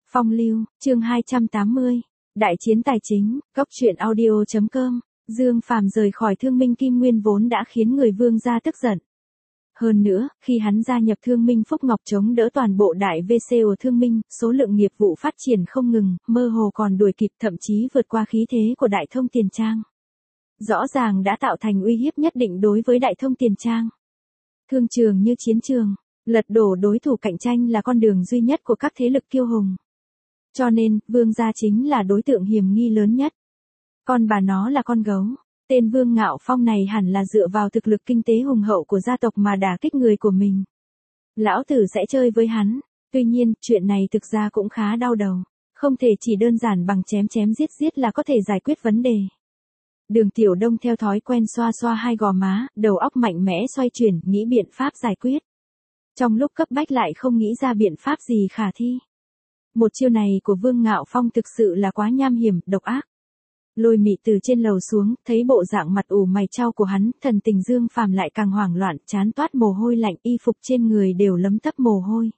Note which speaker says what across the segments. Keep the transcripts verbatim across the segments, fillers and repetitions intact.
Speaker 1: Phong lưu, chương hai trăm tám mươi. Đại chiến tài chính, cốc truyện audio chấm com. Dương Phàm rời khỏi Thương Minh Kim Nguyên vốn đã khiến người Vương gia tức giận. Hơn nữa, khi hắn gia nhập Thương Minh Phúc Ngọc chống đỡ toàn bộ đại vê xê của Thương Minh, số lượng nghiệp vụ phát triển không ngừng, mơ hồ còn đuổi kịp thậm chí vượt qua khí thế của Đại Thông Tiền Trang. Rõ ràng đã tạo thành uy hiếp nhất định đối với Đại Thông Tiền Trang. Thương trường như chiến trường, lật đổ đối thủ cạnh tranh là con đường duy nhất của các thế lực kiêu hùng. Cho nên, Vương gia chính là đối tượng hiểm nghi lớn nhất. Con bà nó là con gấu. Tên Vương Ngạo Phong này hẳn là dựa vào thực lực kinh tế hùng hậu của gia tộc mà đả kích người của mình. Lão tử sẽ chơi với hắn. Tuy nhiên, chuyện này thực ra cũng khá đau đầu. Không thể chỉ đơn giản bằng chém chém giết giết là có thể giải quyết vấn đề. Đường Tiểu Đông theo thói quen xoa xoa hai gò má, đầu óc mạnh mẽ xoay chuyển, nghĩ biện pháp giải quyết. Trong lúc cấp bách lại không nghĩ ra biện pháp gì khả thi. Một chiêu này của Vương Ngạo Phong thực sự là quá nham hiểm, độc ác. Lôi Mị từ trên lầu xuống, thấy bộ dạng mặt ủ mày chau của hắn, thần tình Dương Phàm lại càng hoảng loạn, chán toát mồ hôi lạnh, y phục trên người đều lấm tấp mồ hôi.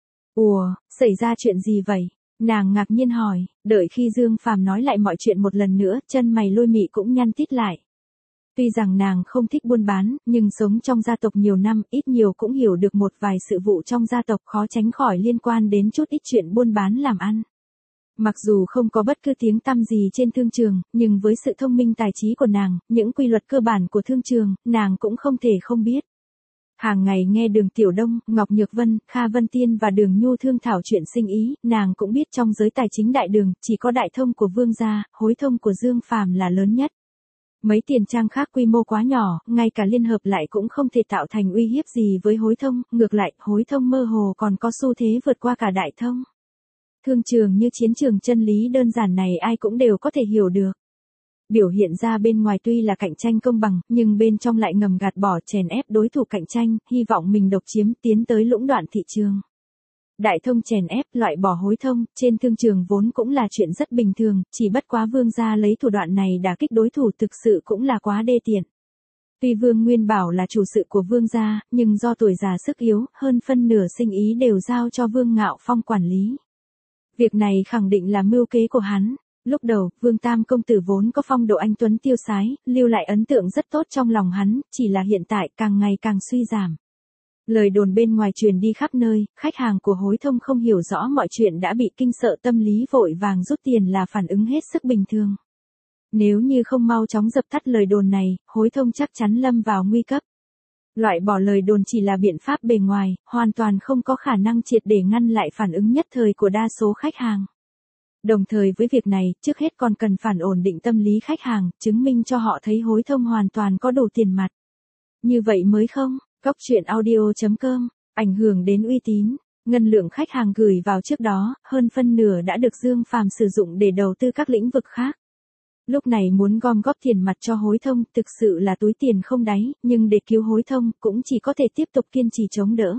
Speaker 1: Ủa, xảy ra chuyện gì vậy? Nàng ngạc nhiên hỏi, đợi khi Dương Phàm nói lại mọi chuyện một lần nữa, chân mày Lôi Mị cũng nhăn tít lại. Tuy rằng nàng không thích buôn bán, nhưng sống trong gia tộc nhiều năm, ít nhiều cũng hiểu được một vài sự vụ trong gia tộc khó tránh khỏi liên quan đến chút ít chuyện buôn bán làm ăn. Mặc dù không có bất cứ tiếng tăm gì trên thương trường, nhưng với sự thông minh tài trí của nàng, những quy luật cơ bản của thương trường, nàng cũng không thể không biết. Hàng ngày nghe Đường Tiểu Đông, Ngọc Nhược Vân, Kha Vân Tiên và Đường Nhu thương thảo chuyện sinh ý, nàng cũng biết trong giới tài chính đại đường, chỉ có Đại Thông của Vương gia, Hối Thông của Dương Phàm là lớn nhất. Mấy tiền trang khác quy mô quá nhỏ, ngay cả liên hợp lại cũng không thể tạo thành uy hiếp gì với Hối Thông, ngược lại, Hối Thông mơ hồ còn có xu thế vượt qua cả Đại Thông. Thương trường như chiến trường, chân lý đơn giản này ai cũng đều có thể hiểu được. Biểu hiện ra bên ngoài tuy là cạnh tranh công bằng, nhưng bên trong lại ngầm gạt bỏ chèn ép đối thủ cạnh tranh, hy vọng mình độc chiếm tiến tới lũng đoạn thị trường. Đại Thông chèn ép, loại bỏ Hối Thông, trên thương trường vốn cũng là chuyện rất bình thường, chỉ bất quá Vương gia lấy thủ đoạn này đả kích đối thủ thực sự cũng là quá đê tiện. Tuy Vương Nguyên Bảo là chủ sự của Vương gia, nhưng do tuổi già sức yếu, hơn phân nửa sinh ý đều giao cho Vương Ngạo Phong quản lý. Việc này khẳng định là mưu kế của hắn. Lúc đầu, Vương Tam công tử vốn có phong độ anh tuấn tiêu sái, lưu lại ấn tượng rất tốt trong lòng hắn, chỉ là hiện tại càng ngày càng suy giảm. Lời đồn bên ngoài truyền đi khắp nơi, khách hàng của Hối Thông không hiểu rõ mọi chuyện đã bị kinh sợ tâm lý vội vàng rút tiền là phản ứng hết sức bình thường. Nếu như không mau chóng dập tắt lời đồn này, Hối Thông chắc chắn lâm vào nguy cấp. Loại bỏ lời đồn chỉ là biện pháp bề ngoài, hoàn toàn không có khả năng triệt để ngăn lại phản ứng nhất thời của đa số khách hàng. Đồng thời với việc này, trước hết còn cần phản ổn định tâm lý khách hàng, chứng minh cho họ thấy Hối Thông hoàn toàn có đủ tiền mặt. Như vậy mới không? Cốc truyện audio chấm com, ảnh hưởng đến uy tín, ngân lượng khách hàng gửi vào trước đó, hơn phân nửa đã được Dương Phàm sử dụng để đầu tư các lĩnh vực khác. Lúc này muốn gom góp tiền mặt cho Hối Thông, thực sự là túi tiền không đáy, nhưng để cứu Hối Thông, cũng chỉ có thể tiếp tục kiên trì chống đỡ.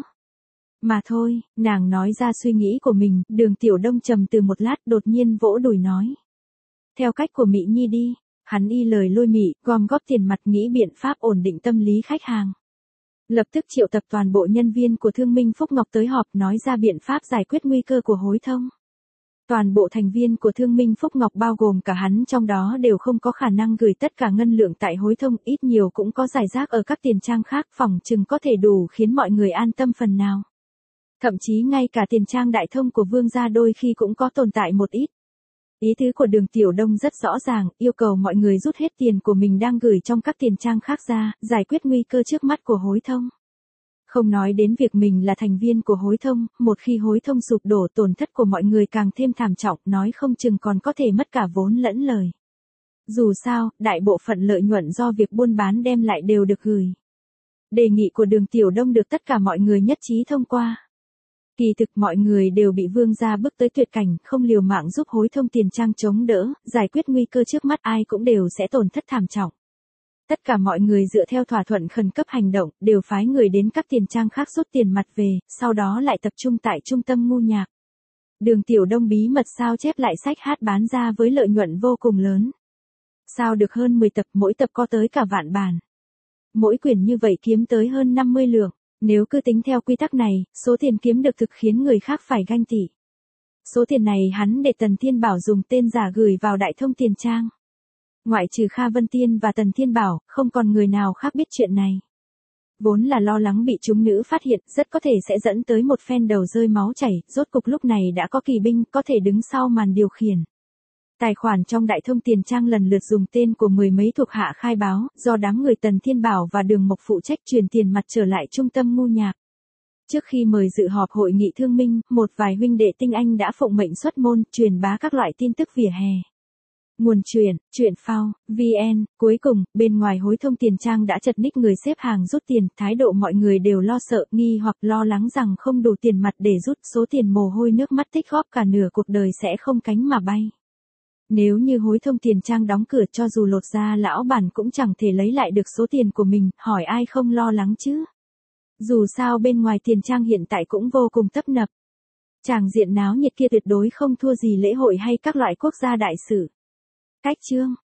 Speaker 1: Mà thôi, nàng nói ra suy nghĩ của mình, Đường Tiểu Đông trầm từ một lát đột nhiên vỗ đùi nói. Theo cách của Mị Nhi đi, hắn y lời Lôi Mị, gom góp tiền mặt nghĩ biện pháp ổn định tâm lý khách hàng. Lập tức triệu tập toàn bộ nhân viên của Thương Minh Phúc Ngọc tới họp nói ra biện pháp giải quyết nguy cơ của Hối Thông. Toàn bộ thành viên của Thương Minh Phúc Ngọc bao gồm cả hắn trong đó đều không có khả năng gửi tất cả ngân lượng tại Hối Thông, ít nhiều cũng có giải rác ở các tiền trang khác, phỏng chừng có thể đủ khiến mọi người an tâm phần nào. Thậm chí ngay cả tiền trang Đại Thông của Vương gia đôi khi cũng có tồn tại một ít. Ý tứ của Đường Tiểu Đông rất rõ ràng, yêu cầu mọi người rút hết tiền của mình đang gửi trong các tiền trang khác ra, giải quyết nguy cơ trước mắt của Hối Thông. Không nói đến việc mình là thành viên của Hối Thông, một khi Hối Thông sụp đổ tổn thất của mọi người càng thêm thảm trọng, nói không chừng còn có thể mất cả vốn lẫn lời. Dù sao, đại bộ phận lợi nhuận do việc buôn bán đem lại đều được gửi. Đề nghị của Đường Tiểu Đông được tất cả mọi người nhất trí thông qua. Kỳ thực mọi người đều bị Vương gia bức tới tuyệt cảnh, không liều mạng giúp Hối Thông tiền trang chống đỡ, giải quyết nguy cơ trước mắt ai cũng đều sẽ tổn thất thảm trọng. Tất cả mọi người dựa theo thỏa thuận khẩn cấp hành động, đều phái người đến các tiền trang khác rút tiền mặt về, sau đó lại tập trung tại trung tâm ngu nhạc. Đường Tiểu Đông bí mật sao chép lại sách hát bán ra với lợi nhuận vô cùng lớn. Sao được hơn mười tập, mỗi tập có tới cả vạn bản. Mỗi quyển như vậy kiếm tới hơn năm mươi lượng. Nếu cứ tính theo quy tắc này, số tiền kiếm được thực khiến người khác phải ganh tị. Số tiền này hắn để Tần Thiên Bảo dùng tên giả gửi vào Đại Thông Tiền Trang. Ngoại trừ Kha Vân Tiên và Tần Thiên Bảo, không còn người nào khác biết chuyện này. Vốn là lo lắng bị chúng nữ phát hiện, rất có thể sẽ dẫn tới một phen đầu rơi máu chảy, rốt cục lúc này đã có kỳ binh có thể đứng sau màn điều khiển. Tài khoản trong Đại Thông Tiền Trang lần lượt dùng tên của mười mấy thuộc hạ khai báo, do đám người Tần Thiên Bảo và Đường Mộc phụ trách truyền tiền mặt trở lại trung tâm ngu nhạc. Trước khi mời dự họp hội nghị thương minh, một vài huynh đệ tinh anh đã phụng mệnh xuất môn, truyền bá các loại tin tức vỉa hè. Nguồn truyền, truyện phao, vê en, cuối cùng, bên ngoài Hối Thông Tiền Trang đã chật ních người xếp hàng rút tiền, thái độ mọi người đều lo sợ, nghi hoặc lo lắng rằng không đủ tiền mặt để rút, số tiền mồ hôi nước mắt tích góp cả nửa cuộc đời sẽ không cánh mà bay. Nếu như Hối Thông Tiền Trang đóng cửa cho dù lột ra lão bản cũng chẳng thể lấy lại được số tiền của mình, hỏi ai không lo lắng chứ? Dù sao bên ngoài tiền trang hiện tại cũng vô cùng tấp nập. Tràng diện náo nhiệt kia tuyệt đối không thua gì lễ hội hay các loại quốc gia đại sự. Cách chương